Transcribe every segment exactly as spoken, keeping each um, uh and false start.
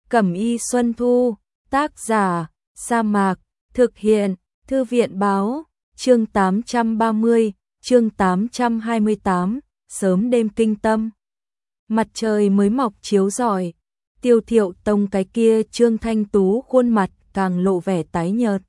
Cẩm y Xuân Thu, tác giả, Sa Mạc, thực hiện, Thư viện báo, chương tám trăm ba mươi, chương tám trăm hai mươi tám, sớm đêm kinh tâm. Mặt trời mới mọc chiếu rọi, Tiêu Thiệu Tông cái kia Trương Thanh Tú khuôn mặt càng lộ vẻ tái nhợt.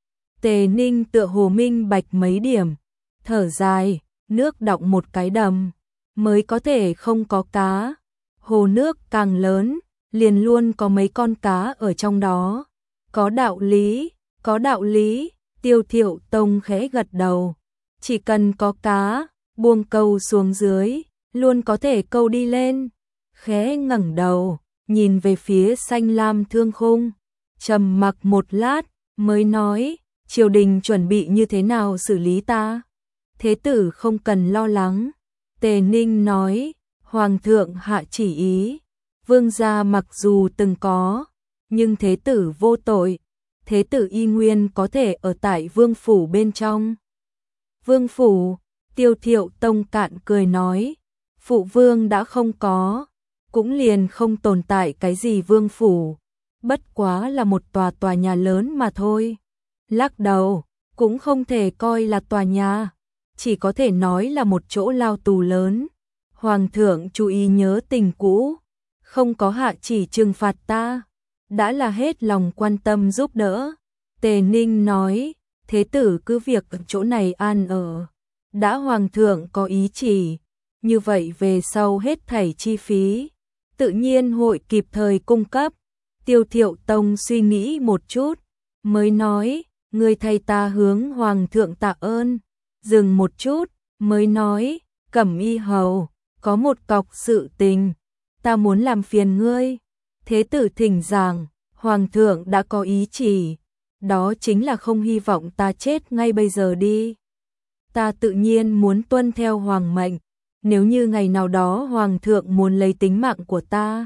Tề Ninh tựa hồ minh bạch mấy điểm, thở dài, nước đọng một cái đầm, mới có thể không có cá. Hồ nước càng lớn, liền luôn có mấy con cá ở trong đó. Có đạo lý, có đạo lý, Tiêu Thiệu Tông khẽ gật đầu. Chỉ cần có cá, buông câu xuống dưới, luôn có thể câu đi lên. Khẽ ngẩng đầu, nhìn về phía xanh lam thương khung, trầm mặc một lát, mới nói, triều đình chuẩn bị như thế nào xử lý ta? Thế tử không cần lo lắng. Tề Ninh nói, Hoàng thượng hạ chỉ ý, vương gia mặc dù từng có, nhưng thế tử vô tội, thế tử y nguyên có thể ở tại vương phủ bên trong. Vương phủ, Tiêu Thiệu Tông cạn cười nói, phụ vương đã không có, cũng liền không tồn tại cái gì vương phủ, bất quá là một tòa tòa nhà lớn mà thôi. Lắc đầu, cũng không thể coi là tòa nhà, chỉ có thể nói là một chỗ lao tù lớn. Hoàng thượng chú ý nhớ tình cũ, không có hạ chỉ trừng phạt ta, đã là hết lòng quan tâm giúp đỡ. Tề Ninh nói, thế tử cứ việc ở chỗ này an ở, đã hoàng thượng có ý chỉ, như vậy về sau hết thảy chi phí, tự nhiên hội kịp thời cung cấp. Tiêu Thiệu Tông suy nghĩ một chút, mới nói, người thay ta hướng hoàng thượng tạ ơn. Dừng một chút, mới nói, Cẩm y hầu, có một cọc sự tình, ta muốn làm phiền ngươi. Thế tử thỉnh giảng, hoàng thượng đã có ý chỉ, đó chính là không hy vọng ta chết ngay bây giờ đi. Ta tự nhiên muốn tuân theo hoàng mệnh, nếu như ngày nào đó hoàng thượng muốn lấy tính mạng của ta,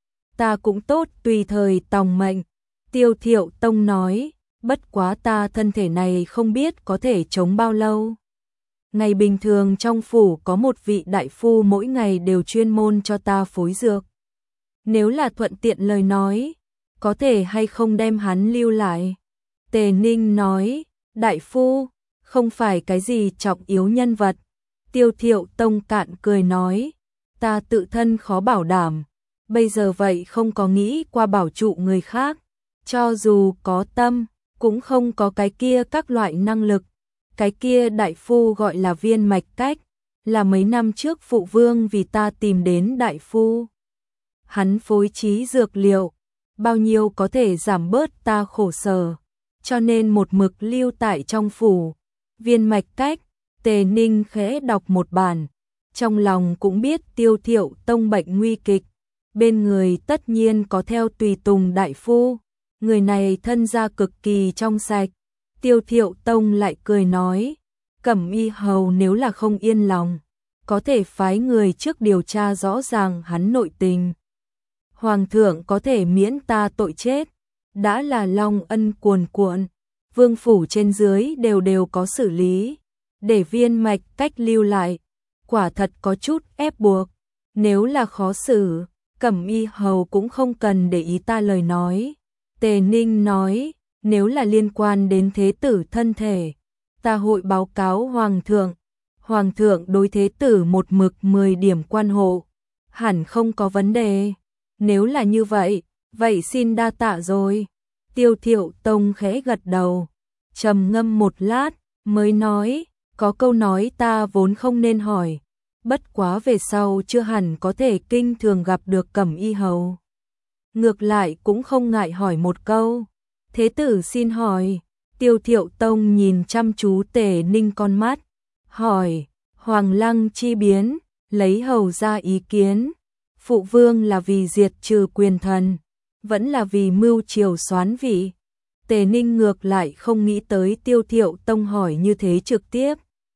ta cũng tốt tùy thời tòng mệnh. Tiêu Thiệu Tông nói, bất quá ta thân thể này không biết có thể chống bao lâu. Ngày bình thường trong phủ có một vị đại phu mỗi ngày đều chuyên môn cho ta phối dược. Nếu là thuận tiện lời nói, có thể hay không đem hắn lưu lại? Tề Ninh nói, đại phu, không phải cái gì trọng yếu nhân vật. Tiêu Thiệu Tông cạn cười nói, ta tự thân khó bảo đảm, bây giờ vậy không có nghĩ qua bảo trụ người khác, cho dù có tâm, cũng không có cái kia các loại năng lực. Cái kia đại phu gọi là Viên Mạch Cách, là mấy năm trước phụ vương vì ta tìm đến đại phu. Hắn phối trí dược liệu, bao nhiêu có thể giảm bớt ta khổ sở, cho nên một mực lưu tại trong phủ. Viên Mạch Cách, Tề Ninh khẽ đọc một bản, trong lòng cũng biết Tiêu Thiệu Tông bệnh nguy kịch, bên người tất nhiên có theo tùy tùng đại phu, người này thân gia cực kỳ trong sạch. Tiêu Thiệu Tông lại cười nói, Cẩm y hầu nếu là không yên lòng, có thể phái người trước điều tra rõ ràng hắn nội tình. Hoàng thượng có thể miễn ta tội chết, đã là long ân cuồn cuộn, vương phủ trên dưới đều đều có xử lý, để Viên Mạch Cách lưu lại, quả thật có chút ép buộc, nếu là khó xử, Cẩm y hầu cũng không cần để ý ta lời nói. Tề Ninh nói, nếu là liên quan đến thế tử thân thể, ta hội báo cáo hoàng thượng, hoàng thượng đối thế tử một mực mười điểm quan hộ, hẳn không có vấn đề. Nếu là như vậy, vậy xin đa tạ rồi. Tiêu Thiệu Tông khẽ gật đầu, trầm ngâm một lát, mới nói, có câu nói ta vốn không nên hỏi, bất quá về sau chưa hẳn có thể kinh thường gặp được Cẩm y hầu. Ngược lại cũng không ngại hỏi một câu. Thế tử xin hỏi. Tiêu Thiệu Tông nhìn chăm chú Tề Ninh con mắt, hỏi, Hoàng lăng chi biến, lấy hầu ra ý kiến, phụ vương là vì diệt trừ quyền thần, vẫn là vì mưu triều soán vị? Tề Ninh ngược lại không nghĩ tới Tiêu Thiệu Tông hỏi như thế trực tiếp.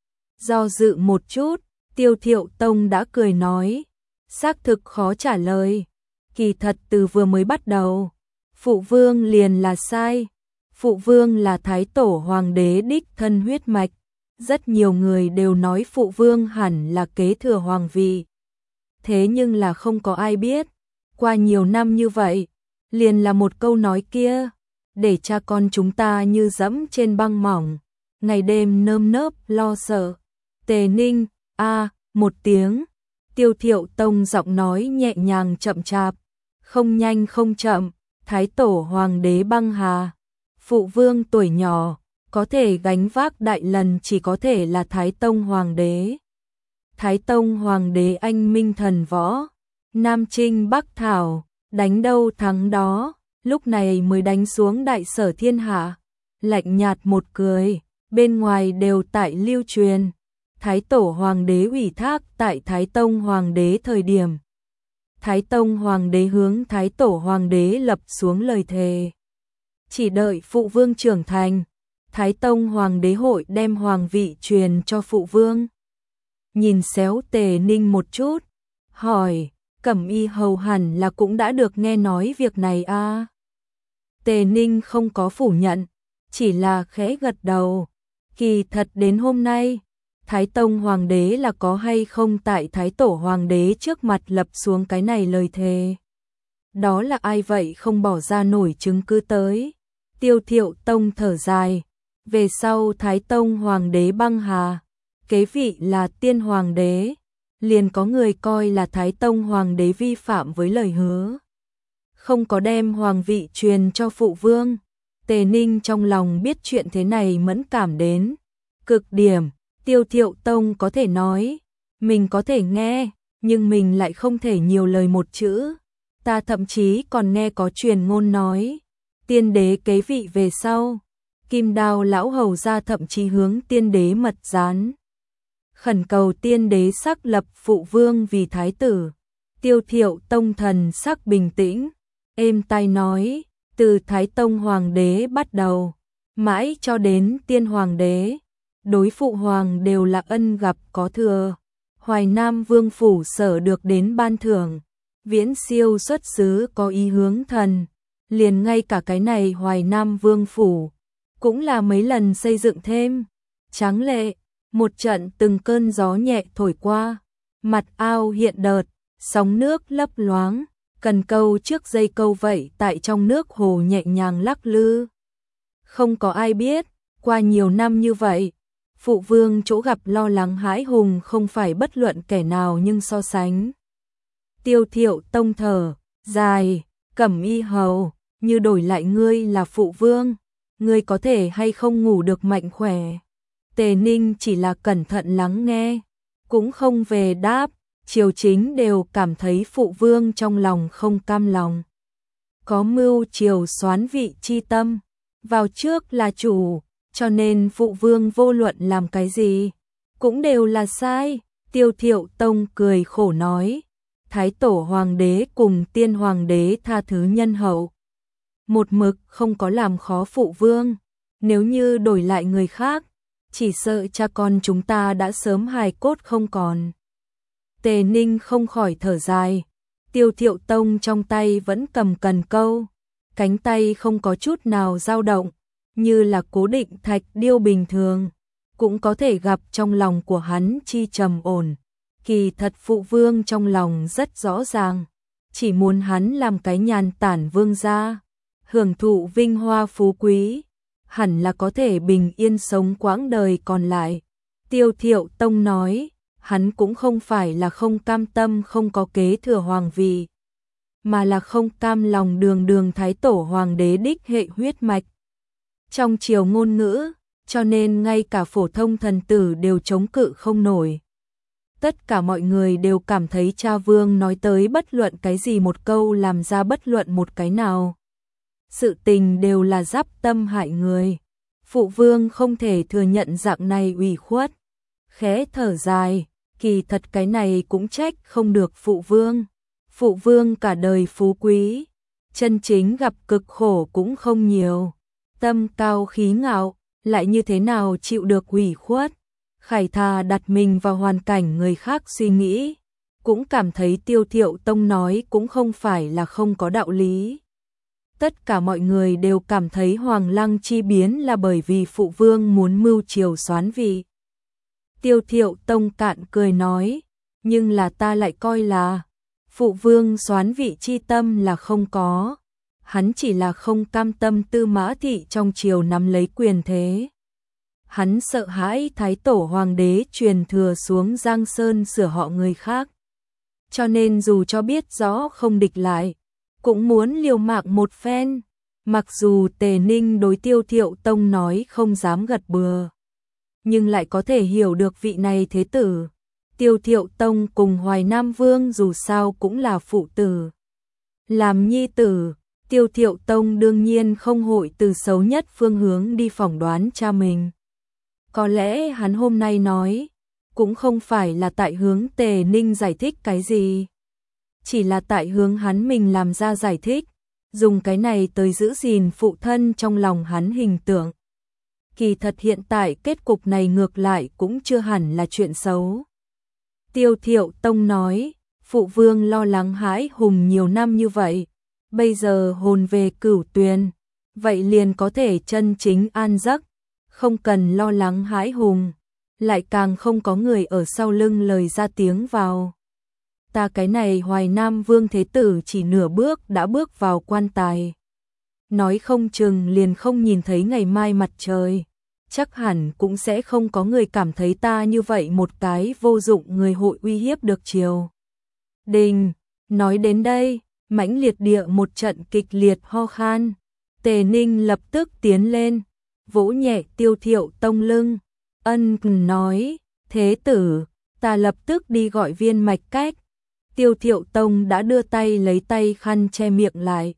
Do dự một chút, Tiêu Thiệu Tông đã cười nói, xác thực khó trả lời, kỳ thật từ vừa mới bắt đầu, phụ vương liền là sai. Phụ vương là thái tổ hoàng đế đích thân huyết mạch, rất nhiều người đều nói phụ vương hẳn là kế thừa hoàng vị. Thế nhưng là không có ai biết, qua nhiều năm như vậy, liền là một câu nói kia, để cha con chúng ta như dẫm trên băng mỏng, ngày đêm nơm nớp lo sợ. Tề Ninh, a, một tiếng, Tiêu Thiệu Tông giọng nói nhẹ nhàng chậm chạp, không nhanh không chậm, Thái Tổ Hoàng đế băng hà, phụ vương tuổi nhỏ, có thể gánh vác đại lần chỉ có thể là Thái Tông Hoàng đế. Thái Tông Hoàng đế anh minh thần võ, Nam Trinh Bắc Thảo, đánh đâu thắng đó, lúc này mới đánh xuống đại sở thiên hạ. Lạnh nhạt một cười, bên ngoài đều tại lưu truyền. Thái Tổ Hoàng đế ủy thác tại Thái Tông Hoàng đế thời điểm. Thái Tông Hoàng đế hướng Thái Tổ Hoàng đế lập xuống lời thề. Chỉ đợi phụ vương trưởng thành, Thái Tông Hoàng đế hội đem hoàng vị truyền cho phụ vương. Nhìn xéo Tề Ninh một chút, hỏi, Cẩm Y hầu hẳn là cũng đã được nghe nói việc này a. À? Tề Ninh không có phủ nhận, chỉ là khẽ gật đầu. Kỳ thật đến hôm nay, Thái Tông Hoàng đế là có hay không tại Thái Tổ Hoàng đế trước mặt lập xuống cái này lời thề. Đó là ai vậy không bỏ ra nổi chứng cứ tới. Tiêu Thiệu Tông thở dài, về sau Thái Tông Hoàng đế băng hà, kế vị là Tiên Hoàng đế, liền có người coi là Thái Tông Hoàng đế vi phạm với lời hứa, không có đem hoàng vị truyền cho phụ vương. Tề Ninh trong lòng biết chuyện thế này mẫn cảm đến cực điểm. Tiêu Thiệu Tông có thể nói, mình có thể nghe, nhưng mình lại không thể nhiều lời một chữ. Ta thậm chí còn nghe có truyền ngôn nói, tiên đế kế vị về sau, Kim Đao lão hầu gia thậm chí hướng tiên đế mật gián, khẩn cầu tiên đế xác lập phụ vương vì thái tử. Tiêu Thiệu Tông thần sắc bình tĩnh, êm tai nói, từ Thái Tông Hoàng đế bắt đầu, mãi cho đến Tiên Hoàng đế, đối phụ hoàng đều là ân gặp có thừa. Hoài Nam Vương phủ sở được đến ban thưởng, viễn siêu xuất xứ có ý hướng thần, liền ngay cả cái này Hoài Nam Vương phủ cũng là mấy lần xây dựng thêm. Tráng lệ, một trận từng cơn gió nhẹ thổi qua, mặt ao hiện đợt, sóng nước lấp loáng, cần câu trước dây câu vậy tại trong nước hồ nhẹ nhàng lắc lư. Không có ai biết, qua nhiều năm như vậy, phụ vương chỗ gặp lo lắng hãi hùng không phải bất luận kẻ nào nhưng so sánh. Tiêu Thiệu Tông thở dài, Cẩm Y hầu, như đổi lại ngươi là phụ vương, ngươi có thể hay không ngủ được mạnh khỏe. Tề Ninh chỉ là cẩn thận lắng nghe, cũng không về đáp. Triều chính đều cảm thấy phụ vương trong lòng không cam lòng, có mưu triều soán vị chi tâm, vào trước là chủ, cho nên phụ vương vô luận làm cái gì cũng đều là sai. Tiêu Thiệu Tông cười khổ nói, Thái Tổ Hoàng đế cùng Tiên Hoàng đế tha thứ nhân hậu, một mực không có làm khó phụ vương, nếu như đổi lại người khác, chỉ sợ cha con chúng ta đã sớm hài cốt không còn. Tề Ninh không khỏi thở dài, Tiêu Thiệu Tông trong tay vẫn cầm cần câu, cánh tay không có chút nào dao động, như là cố định thạch điêu bình thường, cũng có thể gặp trong lòng của hắn chi trầm ổn. Kỳ thật phụ vương trong lòng rất rõ ràng, chỉ muốn hắn làm cái nhàn tản vương gia, hưởng thụ vinh hoa phú quý, hẳn là có thể bình yên sống quãng đời còn lại. Tiêu Thiệu Tông nói, hắn cũng không phải là không cam tâm không có kế thừa hoàng vị, mà là không cam lòng đường đường Thái Tổ Hoàng đế đích hệ huyết mạch. Trong triều ngôn ngữ, cho nên ngay cả phổ thông thần tử đều chống cự không nổi. Tất cả mọi người đều cảm thấy cha vương nói tới bất luận cái gì một câu làm ra bất luận một cái nào. Sự tình đều là giáp tâm hại người. Phụ vương không thể thừa nhận dạng này ủy khuất. Khẽ thở dài, kỳ thật cái này cũng trách không được phụ vương. Phụ vương cả đời phú quý, chân chính gặp cực khổ cũng không nhiều. Tâm cao khí ngạo, lại như thế nào chịu được ủy khuất. Khải thà đặt mình vào hoàn cảnh người khác suy nghĩ, cũng cảm thấy Tiêu Thiệu Tông nói cũng không phải là không có đạo lý. Tất cả mọi người đều cảm thấy Hoàng Lăng chi biến là bởi vì phụ vương muốn mưu triều soán vị. Tiêu Thiệu Tông cạn cười nói, nhưng là ta lại coi là phụ vương soán vị chi tâm là không có. hắn chỉ là không cam tâm Tư Mã Thị trong triều nắm lấy quyền thế. Hắn sợ hãi Thái Tổ Hoàng đế truyền thừa xuống Giang Sơn sửa họ người khác. Cho nên dù cho biết rõ không địch lại, cũng muốn liều mạng một phen. Mặc dù Tề Ninh đối Tiêu Thiệu Tông nói không dám gật bừa, nhưng lại có thể hiểu được vị này thế tử. Tiêu Thiệu Tông cùng Hoài Nam Vương dù sao cũng là phụ tử. Làm nhi tử, Tiêu Thiệu Tông đương nhiên không hội từ xấu nhất phương hướng đi phỏng đoán cha mình. Có lẽ hắn hôm nay nói, cũng không phải là tại hướng Tề Ninh giải thích cái gì. Chỉ là tại hướng hắn mình làm ra giải thích, dùng cái này tới giữ gìn phụ thân trong lòng hắn hình tượng. Kỳ thật hiện tại kết cục này ngược lại cũng chưa hẳn là chuyện xấu. Tiêu Thiệu Tông nói, phụ vương lo lắng hãi hùng nhiều năm như vậy, bây giờ hồn về Cửu Tuyền, vậy liền có thể chân chính an giấc, không cần lo lắng hãi hùng, lại càng không có người ở sau lưng lời ra tiếng vào. Ta cái này Hoài Nam Vương thế tử chỉ nửa bước đã bước vào quan tài. Nói không chừng liền không nhìn thấy ngày mai mặt trời. Chắc hẳn cũng sẽ không có người cảm thấy ta như vậy một cái vô dụng người hội uy hiếp được triều đình. Nói đến đây, mãnh liệt địa một trận kịch liệt ho khan. Tề Ninh lập tức tiến lên, vỗ nhẹ Tiêu Thiệu Tông lưng, ân nói, thế tử, ta lập tức đi gọi Viên Mạch Cách. Tiêu Thiệu Tông đã đưa tay lấy tay khăn che miệng lại.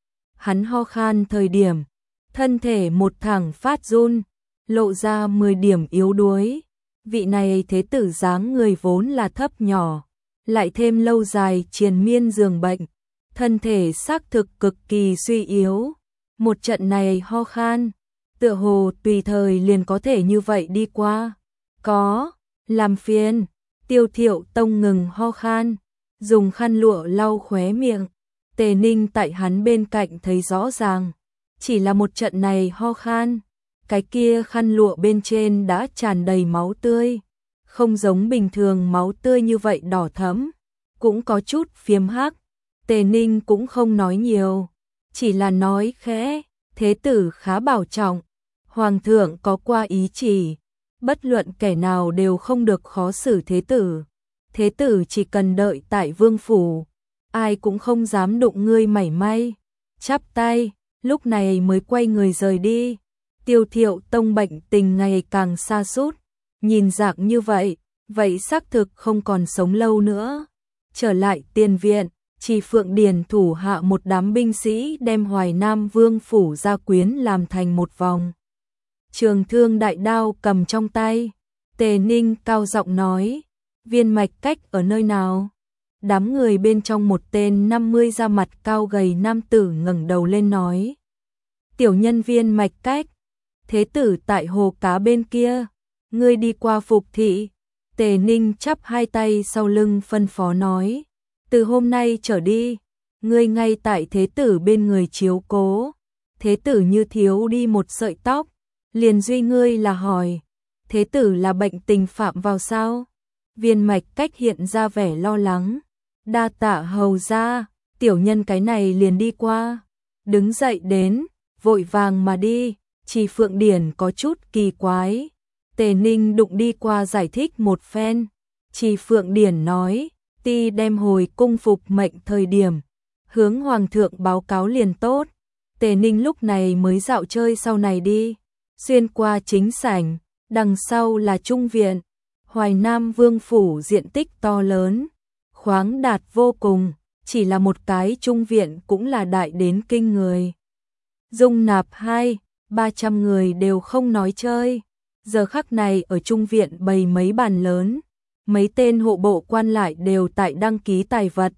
Hắn ho khan thời điểm, thân thể một thẳng phát run, lộ ra mười điểm yếu đuối. Vị này thế tử dáng người vốn là thấp nhỏ, lại thêm lâu dài triền miên giường bệnh, thân thể xác thực cực kỳ suy yếu. Một trận này ho khan, tựa hồ tùy thời liền có thể như vậy đi qua. Có, làm phiền. Tiêu Thiệu Tông ngừng ho khan, dùng khăn lụa lau khóe miệng. Tề Ninh tại hắn bên cạnh thấy rõ ràng, chỉ là một trận này ho khan, cái kia khăn lụa bên trên đã tràn đầy máu tươi, không giống bình thường máu tươi như vậy đỏ thẫm, cũng có chút phiếm hắc. Tề Ninh cũng không nói nhiều, chỉ là nói khẽ, thế tử khá bảo trọng, hoàng thượng có qua ý chỉ, bất luận kẻ nào đều không được khó xử thế tử. Thế tử chỉ cần đợi tại vương phủ, ai cũng không dám đụng ngươi mảy may. Chắp tay, lúc này mới quay người rời đi. Tiêu Thiệu Tông bệnh tình ngày càng sa sút, nhìn dạng như vậy, vậy xác thực không còn sống lâu nữa. Trở lại tiền viện, Chỉ Phượng Điền thủ hạ một đám binh sĩ đem Hoài Nam Vương phủ gia quyến làm thành một vòng. Trường thương đại đao cầm trong tay, Tề Ninh cao giọng nói, Viên Mạch Cách ở nơi nào? Đám người bên trong một tên năm mươi da mặt cao gầy nam tử ngẩng đầu lên nói, tiểu nhân Viên Mạch Cách, thế tử tại hồ cá bên kia, ngươi đi qua phục thị. Tề Ninh chắp hai tay sau lưng phân phó nói, từ hôm nay trở đi, ngươi ngay tại thế tử bên người chiếu cố. Thế tử như thiếu đi một sợi tóc, liền duy ngươi là hỏi, thế tử là bệnh tình phạm vào sao? Viên Mạch Cách hiện ra vẻ lo lắng, đa tạ hầu gia, tiểu nhân cái này liền đi qua. Đứng dậy đến, vội vàng mà đi. Chỉ Phượng Điển có chút kỳ quái. Tề Ninh đụng đi qua giải thích một phen. Chỉ Phượng Điển nói, ti đem hồi cung phục mệnh thời điểm, hướng hoàng thượng báo cáo liền tốt. Tề Ninh lúc này mới dạo chơi sau này đi, xuyên qua chính sảnh, đằng sau là trung viện. Hoài Nam Vương phủ diện tích to lớn, khoáng đạt vô cùng, chỉ là một cái trung viện cũng là đại đến kinh người. Dung nạp hai, ba trăm người đều không nói chơi. Giờ khắc này ở trung viện bày mấy bàn lớn, mấy tên hộ bộ quan lại đều tại đăng ký tài vật.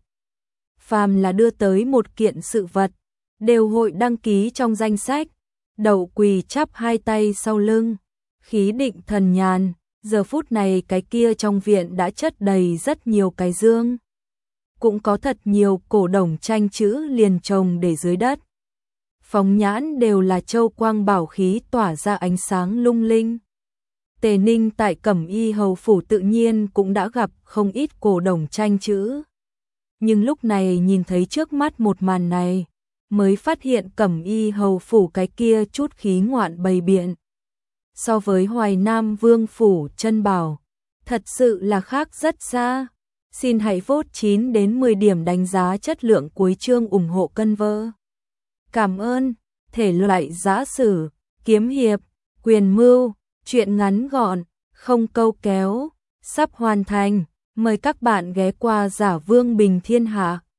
Phàm là đưa tới một kiện sự vật, đều hội đăng ký trong danh sách. Đậu quỳ chắp hai tay sau lưng, khí định thần nhàn. Giờ phút này cái kia trong viện đã chất đầy rất nhiều cái dương, cũng có thật nhiều cổ đồng tranh chữ liền trồng để dưới đất. Phóng nhãn đều là châu quang bảo khí tỏa ra ánh sáng lung linh. Tề Ninh tại Cẩm Y hầu phủ tự nhiên cũng đã gặp không ít cổ đồng tranh chữ. Nhưng lúc này nhìn thấy trước mắt một màn này, mới phát hiện Cẩm Y hầu phủ cái kia chút khí ngoạn bày biện. So với Hoài Nam Vương phủ Chân Bảo, thật sự là khác rất xa. Xin hãy vote chín đến mười điểm đánh giá chất lượng cuối chương ủng hộ cân vơ. Cảm ơn. Thể loại giã sử, kiếm hiệp, quyền mưu, truyện ngắn gọn, không câu kéo, sắp hoàn thành. Mời các bạn ghé qua Giả Vương Bình Thiên Hạ.